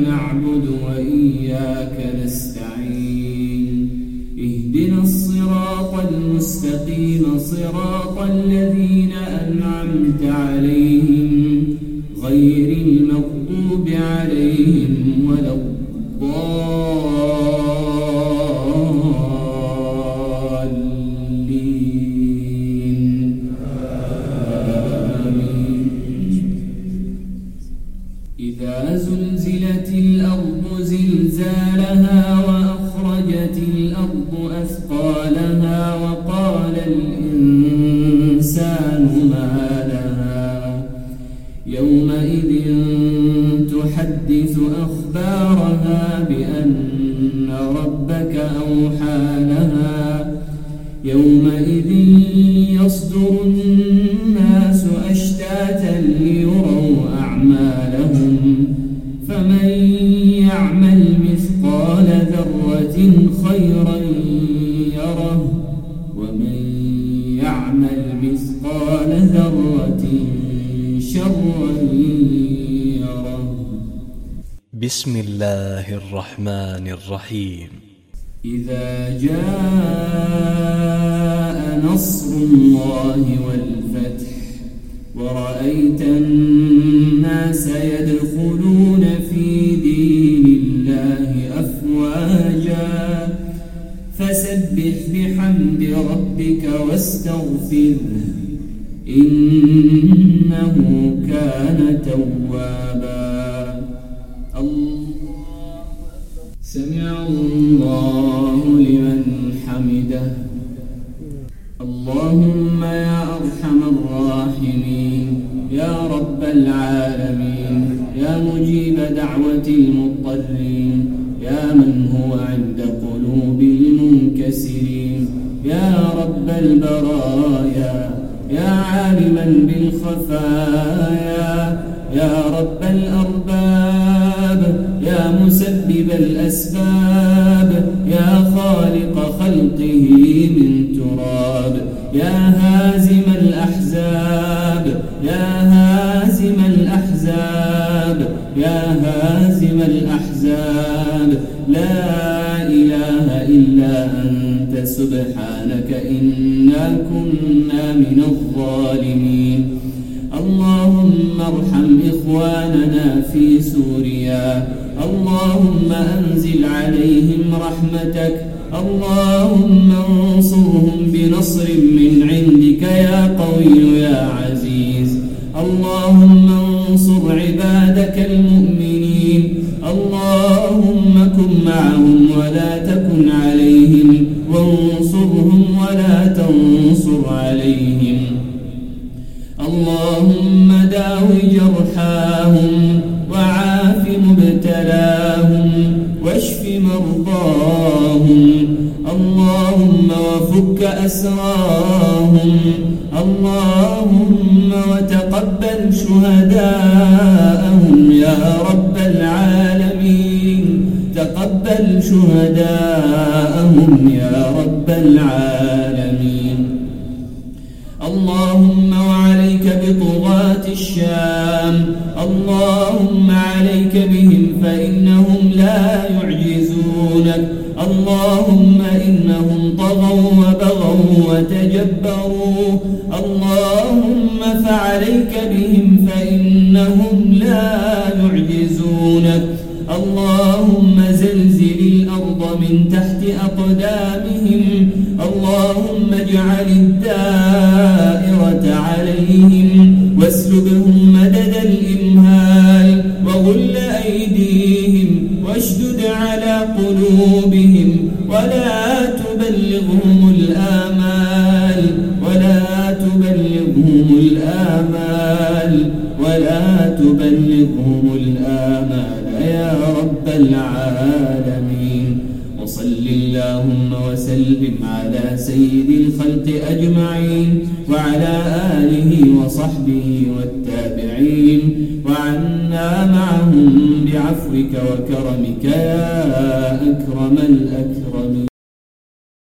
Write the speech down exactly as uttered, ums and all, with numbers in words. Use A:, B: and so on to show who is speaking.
A: نعبد وإياك نستعين اهدنا الصراط المستقيم صراط الذين أنعمت عليهم غير المغضوب عليهم ولا الضالين آمين. إذا زلزلت الأرض زلزالها وأخرجت الأرض أثقالها وقال الإنسان ما لها يومئذ تحدث أخبارها بأن ربك أوحى لها يومئذ يصدر الناس أشتاتا ليروا أعمالهم فمن يعمل مثقال ذرة خيرا يره ومن يعمل مثقال ذرة شرا يره.
B: بسم الله الرحمن الرحيم.
A: إذا جاء نصر الله والفتح ورأيت الناس يدخلون في دين الله أفواجا فسبح بحمد ربك واستغفره إنه كان توابا. سمع الله لمن حمده. اللهم يا أرحم الراحمين يا رب العالمين يا مجيب دعوة المضطرين يا من هو عند قلوب المنكسرين يا رب البرايا يا عالما بالخفايا يا رب الأرباب يا مسبب الأسباب يا خالق خلقه من تراب يا هازم الأحزاب يا هازم الأحزاب يا هازم الأحزاب لا إله إلا أنت سبحانك إنا كنا من الظالمين. اللهم ارحم إخواننا في سوريا اللهم أنزل عليهم رحمتك اللهم انصرهم بنصر من عندك يا قوي يا عزيز. اللهم انصر عبادك المؤمنين اللهم كن معهم ولا تكن عليهم وانصرهم ولا تنصر عليهم. اللهم داو جرحاهم وعاف مبتلاهم واشف مرضاهم اللهم وفك أسراهم اللهم وتقبل شهداءهم يا رب العالمين. تقبل شهداءهم يا رب العالمين. اللهم وعليك بطغاة الشام اللهم عليك بهم فإنهم لا يعجزونك اللهم إنهم طغوا وبغوا وتجبروا اللهم فعليك بهم فإنهم لا يعجزونك. اللهم زلزل الأرض من تحت أقدامهم اللهم اجعل الدائرة عليهم واسلبهم مدد الإمهال وغل أيديهم واشدد على قلوبهم ولا تبلغهم الآمال ولا تبلغهم الآمال ولا تبلغهم الآمال يا رب العالمين. وصل اللهم وسلم على سيد الخلق أجمعين وعلى آله وصحبه والتابعين وعنا معهم بعفوك وكرمك يا أكرم الأكرمين.